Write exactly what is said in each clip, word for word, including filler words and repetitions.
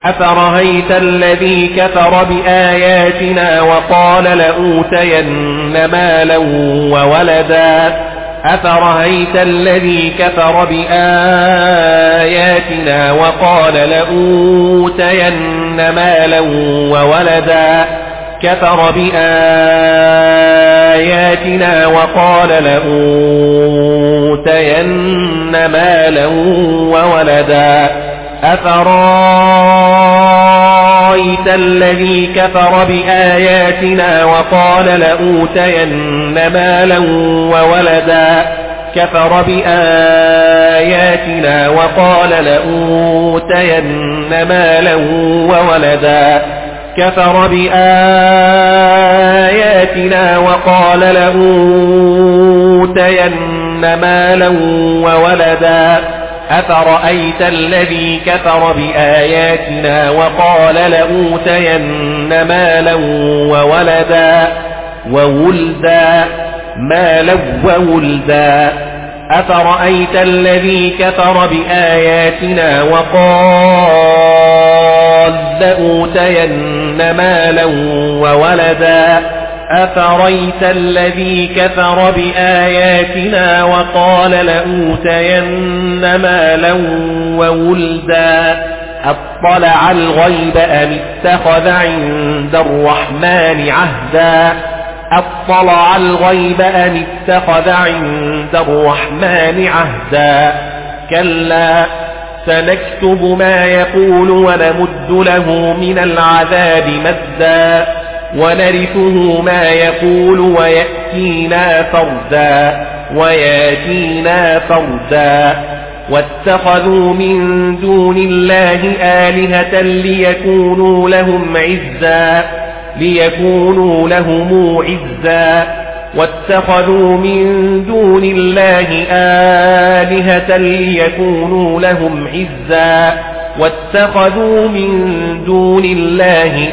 أفرهيت الذي كفر بآياتنا وقال لأوتين مالا وولدا أفرهيت الذي كفر بآياتنا وقال لأوتين مالا وولدا كفر بآياتنا وقال لأوتين مالا وولدا أفرأيت الذي كفر بآياتنا وقال لأوتين مالا وولدا كفر بآياتنا وقال لأوتين مالا وولدا كفر بآياتنا وقال لأوتين مالا وولدا أفرأيت الذي كفر بآياتنا وقال لأوتين مالا وولدا وولدا مالا وولدا أفرأيت الذي كفر بآياتنا وقال لأوتين مالا وولدا أفرأيت الذي كفر بآياتنا وقال لأوتين مالا وولدا أطلع الغيب أم اتخذ عند الرحمن عهدا أطلع الغيب أم اتخذ عند الرحمن عهدا كلا سنكتب ما يقول ونمد له من العذاب مدا ونرثه ما يقول ويأتينا فردا وياتينا فردا واتخذوا من دون الله آلهة ليكونوا لهم عزا ليكونوا لهم عزا واتخذوا من دون الله آلهة ليكونوا لهم عزا واتخذوا من دون الله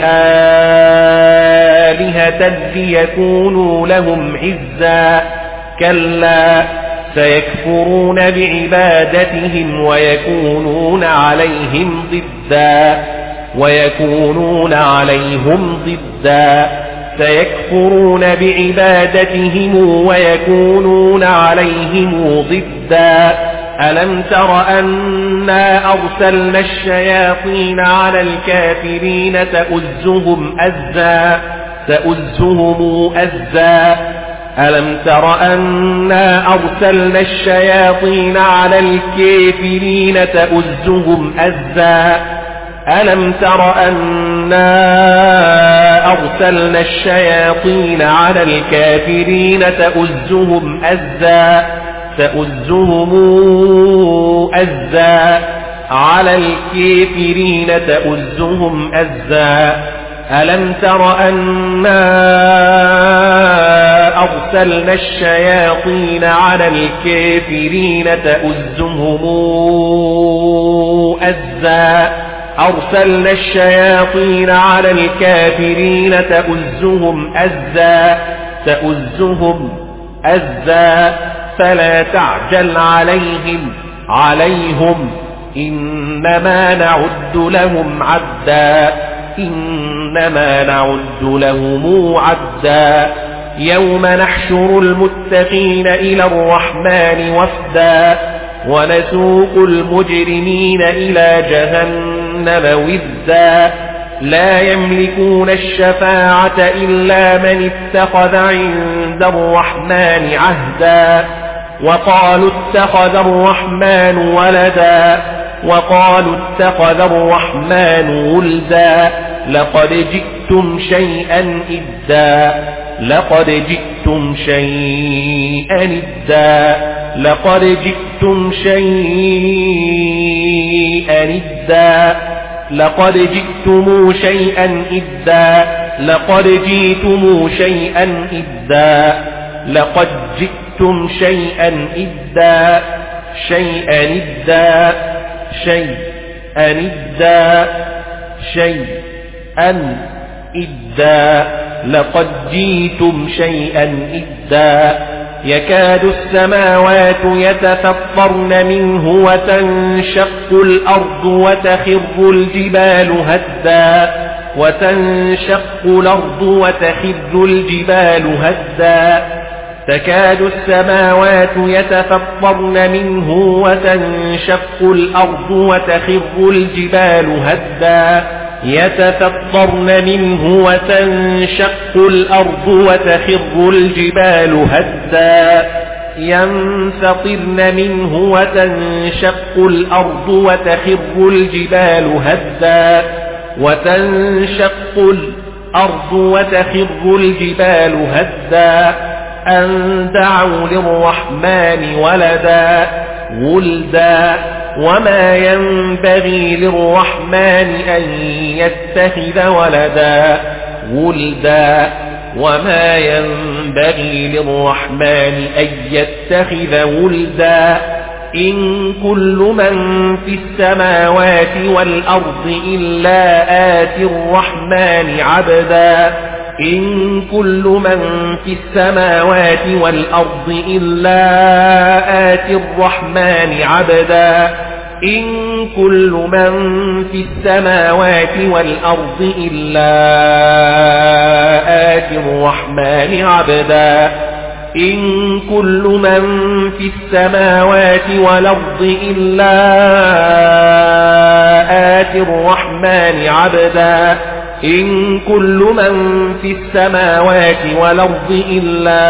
آلهة ليكونوا لهم عزا كلا سيكفرون بعبادتهم ويكونون عليهم ضدا ويكونون عليهم ضدا سيكفرون بعبادتهم ويكونون عليهم ضدا ألم تر أنا أرسلنا الشياطين على الكافرين تؤزهم أزا تؤزهم أزا ألم تر أنا أرسلنا الشياطين على الكافرين تؤزهم أزا ألم تر أنا أرسلنا الشياطين على الكافرين تؤزهم أزا تؤزهم أزا على الكافرين تؤزهم أزا ألم تر أنا أرسلنا الشياطين على الكافرين تؤزهم أزا أرسلنا الشياطين على الكافرين تؤزهم أزا تؤزهم أزا فلا تعجل عليهم عليهم إنما نعد لهم عدا إنما نعد لهم عدا يوم نحشر المتقين إلى الرحمن وفدا ونسوق المجرمين إلى جهنم وفدا لا يملكون الشفاعة إلا من اتخذ عند الرحمن عهدا وقالوا اتخذ الرحمن ولدا وقالوا اتخذ الرحمن ولدا لقد جئتم شيئا إدا لقد جئتم شيئا إدا لقد جئتم شيئا إدا لقد جئتم شيئا إدا لقد جئتم شيئا إدا لقد جئتم شيئا إدا شيئا إدا شيئا إدا شيئا إدا لقد جئتم شيئا إدا يكاد السماوات يتفطرن منه وتنشق الأرض وتخر الجبال هدا وتنشق الأرض وتخر الجبال هدا تكاد السماوات يتفطرن منه وتنشق الأرض وتخر الجبال هدا يتفطرن منه وتنشق الأرض وتخر الجبال هدا ينفطرن منه وتنشق الأرض وتخر الجبال هدا وتنشق الأرض وتخر الجبال هدا أن دعوا للرحمن ولدا ولدا وما ينبغي للرحمن أن يتخذ ولدا ولدا وما ينبغي للرحمن أن يتخذ ولدا إن كل من في السماوات والأرض إلا آتي الرحمن عبدا إن كل من في السماوات والأرض إلا آتي الرحمن عبدا إن كل من في السماوات والأرض إلا آتي الرحمن عبدا إن كل من في السماوات والأرض إلا آتي الرحمن عبدا إن كل من في السماوات والأرض إلا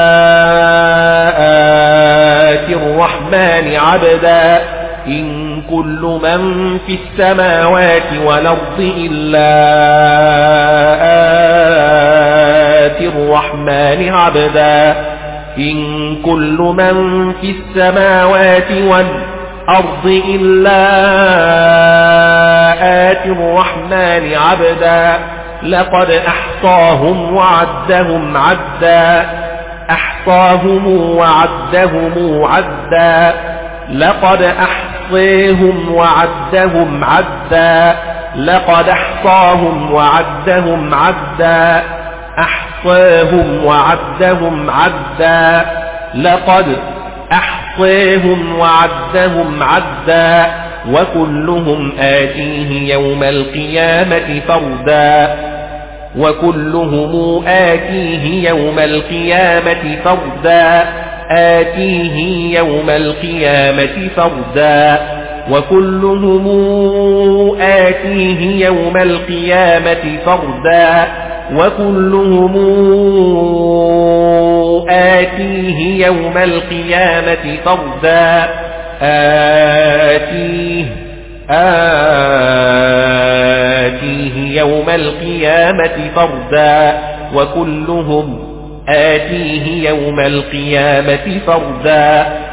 آتي الرحمن عبدا إن كل من في السماوات والأرض إلا آتي الرحمن عبدا إن كل من في السماوات والأرض إلا آتي الرحمن عبدا لقد أحصاهم وعدهم عدا أحصاهم وعدهم عدا لقد أحصيهم وعدهم عدا لقد أحصاهم وعدهم عدا أحصاهم وعدهم عدا لقد أحصيهم وعدهم عدا وكلهم آتيه يوم القيامة فردا وكلهم آتيه يوم القيامة فردا آتيه يوم القيامة فردا وكلهم آتيه يوم القيامة فردا وكلهم آتيه يوم القيامة فردا آتيه آتيه يوم القيامة فردا وكلهم آتيه يوم القيامة فردا